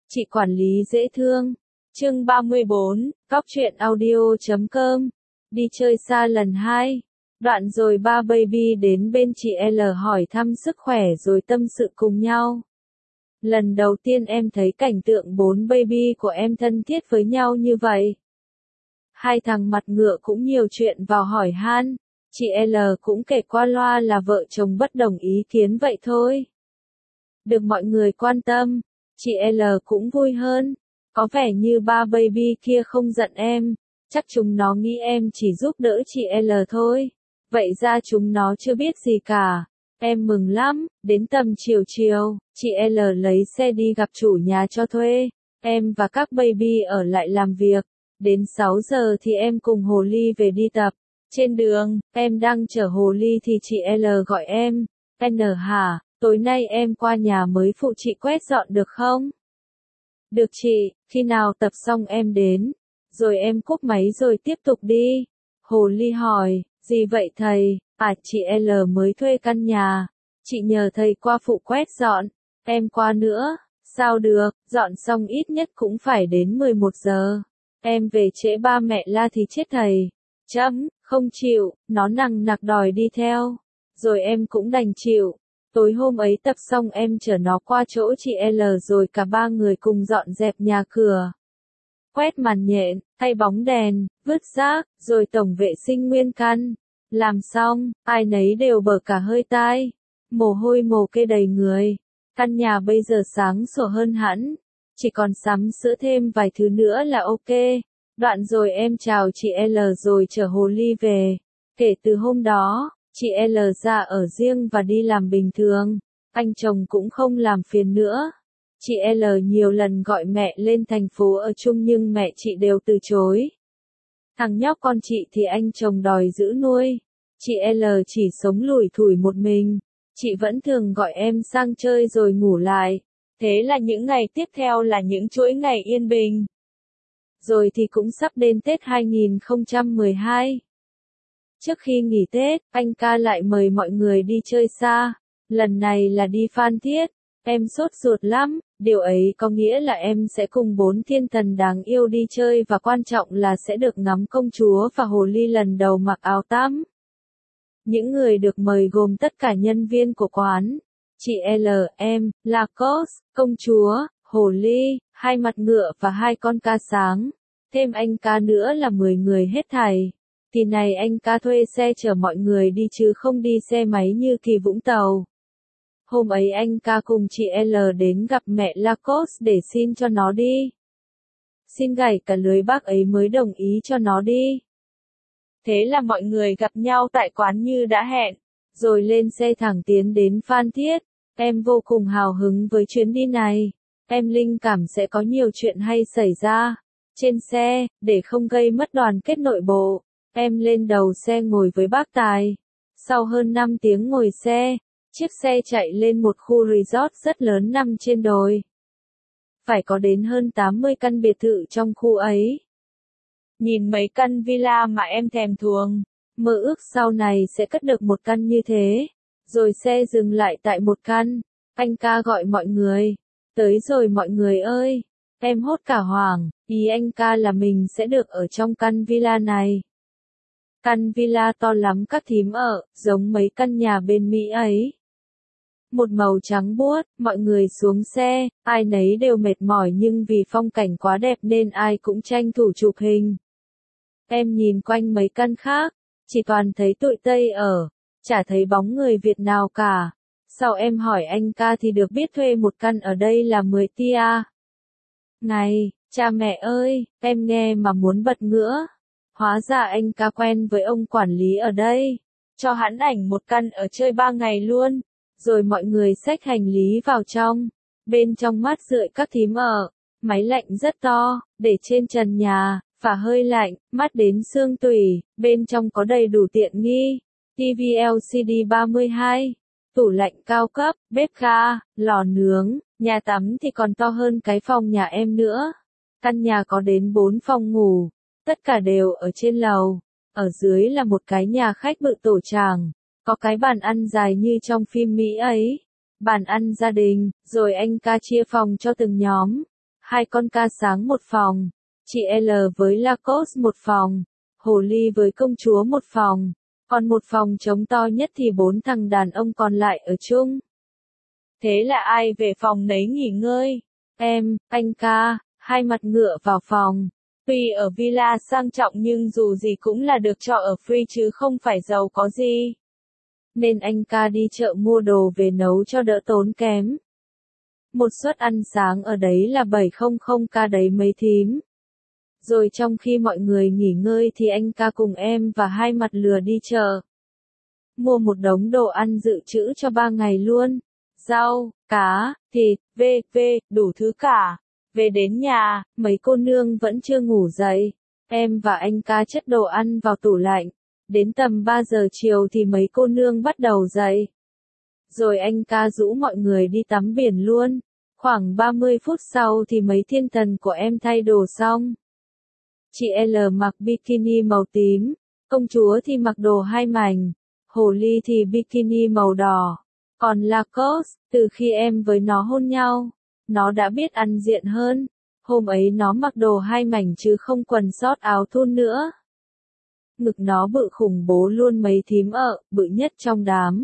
Chị quản lý dễ thương. Chương 34, Góc truyện audio.com. Đi chơi xa lần 2. Đoạn rồi ba baby đến bên chị L hỏi thăm sức khỏe rồi tâm sự cùng nhau. Lần đầu tiên em thấy cảnh tượng 4 baby của em thân thiết với nhau như vậy. Hai thằng mặt ngựa cũng nhiều chuyện vào hỏi han. Chị L cũng kể qua loa là vợ chồng bất đồng ý kiến vậy thôi. Được mọi người quan tâm, chị L cũng vui hơn. Có vẻ như ba baby kia không giận em, chắc chúng nó nghĩ em chỉ giúp đỡ chị L thôi. Vậy ra chúng nó chưa biết gì cả. Em mừng lắm, đến tầm chiều, chị L lấy xe đi gặp chủ nhà cho thuê. Em và các baby ở lại làm việc. Đến 6 giờ thì em cùng Hồ Ly về đi tập. Trên đường, em đang chở Hồ Ly thì chị L gọi em. N hả, tối nay em qua nhà mới phụ chị quét dọn được không? Được chị, khi nào tập xong em đến. Rồi em cúp máy rồi tiếp tục đi. Hồ Ly hỏi, gì vậy thầy? À, chị L mới thuê căn nhà. Chị nhờ thầy qua phụ quét dọn. Em qua nữa. Sao được, dọn xong ít nhất cũng phải đến 11 giờ. Em về trễ ba mẹ la thì chết thầy. Không chịu, nó nằng nặc đòi đi theo. Rồi em cũng đành chịu. Tối hôm ấy tập xong em chở nó qua chỗ chị L rồi cả ba người cùng dọn dẹp nhà cửa. Quét màn nhện, thay bóng đèn, vứt rác, rồi tổng vệ sinh nguyên căn. Làm xong, ai nấy đều bở cả hơi tai. Mồ hôi mồ kê đầy người. Căn nhà bây giờ sáng sủa hơn hẳn. Chỉ còn sắm sửa thêm vài thứ nữa là ok. Đoạn rồi em chào chị L rồi chở Hồ Ly về. Kể từ hôm đó, chị L ra ở riêng và đi làm bình thường. Anh chồng cũng không làm phiền nữa. Chị L nhiều lần gọi mẹ lên thành phố ở chung nhưng mẹ chị đều từ chối. Thằng nhóc con chị thì anh chồng đòi giữ nuôi. Chị L chỉ sống lủi thủi một mình. Chị vẫn thường gọi em sang chơi rồi ngủ lại. Thế là những ngày tiếp theo là những chuỗi ngày yên bình. Rồi thì cũng sắp đến Tết 2012. Trước khi nghỉ Tết, anh ca lại mời mọi người đi chơi xa. Lần này là đi Phan Thiết. Em sốt ruột lắm, điều ấy có nghĩa là em sẽ cùng 4 thiên thần đáng yêu đi chơi và quan trọng là sẽ được ngắm công chúa và Hồ Ly lần đầu mặc áo tắm. Những người được mời gồm tất cả nhân viên của quán. Chị L, em, Lacoste, công chúa, Hồ Ly, 2 mặt ngựa và 2 con ca sáng. Thêm anh ca nữa là 10 người hết thảy. Thì này anh ca thuê xe chở mọi người đi chứ không đi xe máy như kỳ Vũng Tàu. Hôm ấy anh ca cùng chị L đến gặp mẹ Lacoste để xin cho nó đi. Xin gảy cả lưới bác ấy mới đồng ý cho nó đi. Thế là mọi người gặp nhau tại quán như đã hẹn. Rồi lên xe thẳng tiến đến Phan Thiết. Em vô cùng hào hứng với chuyến đi này. Em linh cảm sẽ có nhiều chuyện hay xảy ra. Trên xe, để không gây mất đoàn kết nội bộ, em lên đầu xe ngồi với bác Tài. Sau hơn 5 tiếng ngồi xe, chiếc xe chạy lên một khu resort rất lớn nằm trên đồi. Phải có đến hơn 80 căn biệt thự trong khu ấy. Nhìn mấy căn villa mà em thèm thuồng, mơ ước sau này sẽ cất được một căn như thế. Rồi xe dừng lại tại một căn, anh ca gọi mọi người. Tới rồi mọi người ơi, em hốt cả hoảng, ý anh ca là mình sẽ được ở trong căn villa này. Căn villa to lắm các thím ở, giống mấy căn nhà bên Mỹ ấy. Một màu trắng buốt, mọi người xuống xe, ai nấy đều mệt mỏi nhưng vì phong cảnh quá đẹp nên ai cũng tranh thủ chụp hình. Em nhìn quanh mấy căn khác, chỉ toàn thấy tụi Tây ở, chả thấy bóng người Việt nào cả. Sau em hỏi anh ca thì được biết thuê một căn ở đây là 10 tia. Này, cha mẹ ơi, em nghe mà muốn bật ngửa. Hóa ra anh ca quen với ông quản lý ở đây. Cho hắn ảnh một căn ở chơi 3 ngày luôn. Rồi mọi người xách hành lý vào trong. Bên trong mát rượi các thím ở. Máy lạnh rất to, để trên trần nhà, phả hơi lạnh, mát đến xương tủy. Bên trong có đầy đủ tiện nghi. TV LCD 32. Tủ lạnh cao cấp, bếp ga, lò nướng. Nhà tắm thì còn to hơn cái phòng nhà em nữa. Căn nhà có đến 4 phòng ngủ. Tất cả đều ở trên lầu. Ở dưới là một cái nhà khách bự tổ tràng. Có cái bàn ăn dài như trong phim Mỹ ấy. Bàn ăn gia đình, rồi anh ca chia phòng cho từng nhóm. Hai con ca sáng một phòng, chị L với Lacoste một phòng, Hồ Ly với công chúa một phòng, còn một phòng trống to nhất thì 4 thằng đàn ông còn lại ở chung. Thế là ai về phòng nấy nghỉ ngơi. Em, anh ca, hai mặt ngựa vào phòng. Tuy ở villa sang trọng nhưng dù gì cũng là được trọ ở free chứ không phải giàu có gì. Nên anh ca đi chợ mua đồ về nấu cho đỡ tốn kém. Một suất ăn sáng ở đấy là 700k đấy mấy thím. Rồi trong khi mọi người nghỉ ngơi thì anh ca cùng em và hai mặt lừa đi chợ. Mua một đống đồ ăn dự trữ cho 3 ngày luôn. Rau, cá, thịt, đủ thứ cả. Về đến nhà, mấy cô nương vẫn chưa ngủ dậy. Em và anh ca chất đồ ăn vào tủ lạnh. Đến tầm 3 giờ chiều thì mấy cô nương bắt đầu dậy. Rồi anh ca rủ mọi người đi tắm biển luôn. Khoảng 30 phút sau thì mấy thiên thần của em thay đồ xong. Chị L mặc bikini màu tím, công chúa thì mặc đồ 2 mảnh, Hồ Ly thì bikini màu đỏ. Còn Lacoste, từ khi em với nó hôn nhau, nó đã biết ăn diện hơn. Hôm ấy nó mặc đồ 2 mảnh chứ không quần sót áo thun nữa. Ngực nó bự khủng bố luôn mấy thím bự nhất trong đám.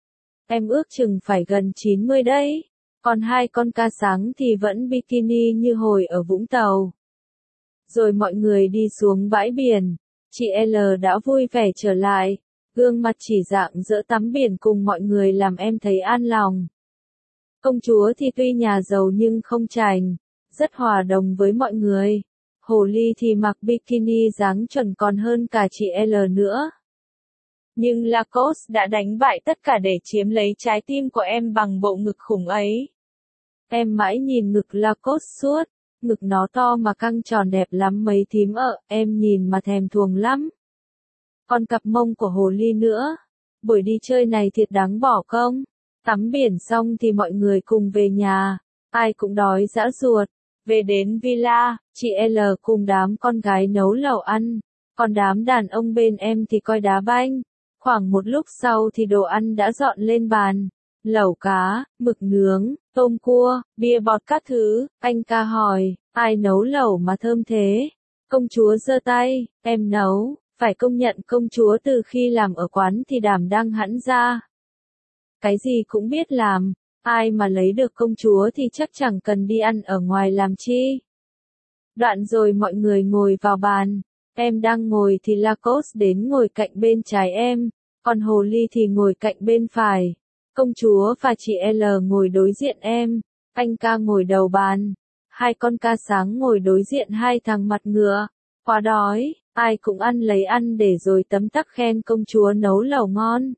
Em ước chừng phải gần 90 đấy. Còn hai con ca sáng thì vẫn bikini như hồi ở Vũng Tàu. Rồi mọi người đi xuống bãi biển. Chị L đã vui vẻ trở lại. Gương mặt chỉ rạng rỡ tắm biển cùng mọi người làm em thấy an lòng. Công chúa thì tuy nhà giàu nhưng không chảnh, rất hòa đồng với mọi người. Hồ Ly thì mặc bikini dáng chuẩn còn hơn cả chị L nữa. Nhưng Lacoste đã đánh bại tất cả để chiếm lấy trái tim của em bằng bộ ngực khủng ấy. Em mãi nhìn ngực Lacoste suốt, ngực nó to mà căng tròn đẹp lắm mấy thím em nhìn mà thèm thuồng lắm. Còn cặp mông của Hồ Ly nữa. Buổi đi chơi này thiệt đáng bỏ công. Tắm biển xong thì mọi người cùng về nhà. Ai cũng đói dã ruột. Về đến villa, chị L cùng đám con gái nấu lẩu ăn. Còn đám đàn ông bên em thì coi đá banh. Khoảng một lúc sau thì đồ ăn đã dọn lên bàn. Lẩu cá, mực nướng, tôm cua, bia bọt các thứ. Anh ca hỏi, ai nấu lẩu mà thơm thế? Công chúa giơ tay, em nấu. Phải công nhận công chúa từ khi làm ở quán thì đảm đang hẳn ra. Cái gì cũng biết làm, ai mà lấy được công chúa thì chắc chẳng cần đi ăn ở ngoài làm chi. Đoạn rồi mọi người ngồi vào bàn, em đang ngồi thì Lacoste đến ngồi cạnh bên trái em, còn Hồ Ly thì ngồi cạnh bên phải. Công chúa và chị L ngồi đối diện em, anh ca ngồi đầu bàn, hai con ca sáng ngồi đối diện hai thằng mặt ngựa. Quá đói. Ai cũng ăn lấy ăn để rồi tấm tắc khen công chúa nấu lẩu ngon.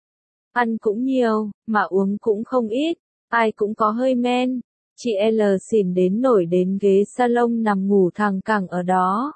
Ăn cũng nhiều, mà uống cũng không ít, ai cũng có hơi men. Chị L xỉn đến nổi đến ghế salon nằm ngủ thẳng cẳng ở đó.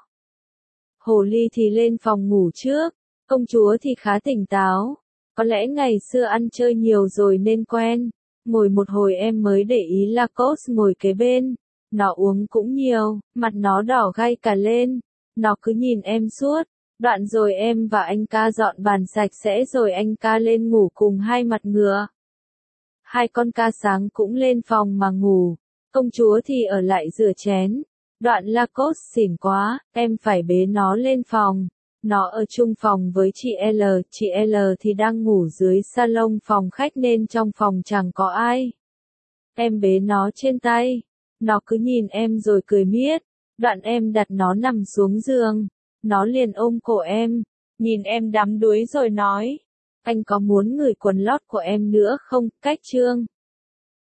Hồ Ly thì lên phòng ngủ trước, công chúa thì khá tỉnh táo. Có lẽ ngày xưa ăn chơi nhiều rồi nên quen. Ngồi một hồi em mới để ý Lacoste ngồi kế bên. Nó uống cũng nhiều, mặt nó đỏ gay cả lên. Nó cứ nhìn em suốt. Đoạn rồi em và anh ca dọn bàn sạch sẽ rồi anh ca lên ngủ cùng hai mặt ngựa. Hai con ca sáng cũng lên phòng mà ngủ. Công chúa thì ở lại rửa chén. Đoạn Lacoste xỉn quá, em phải bế nó lên phòng. Nó ở chung phòng với chị L thì đang ngủ dưới salon phòng khách nên trong phòng chẳng có ai. Em bế nó trên tay. Nó cứ nhìn em rồi cười miết. Đoạn em đặt nó nằm xuống giường. Nó liền ôm cổ em. Nhìn em đắm đuối rồi nói. Anh có muốn ngửi quần lót của em nữa không? Cách chương.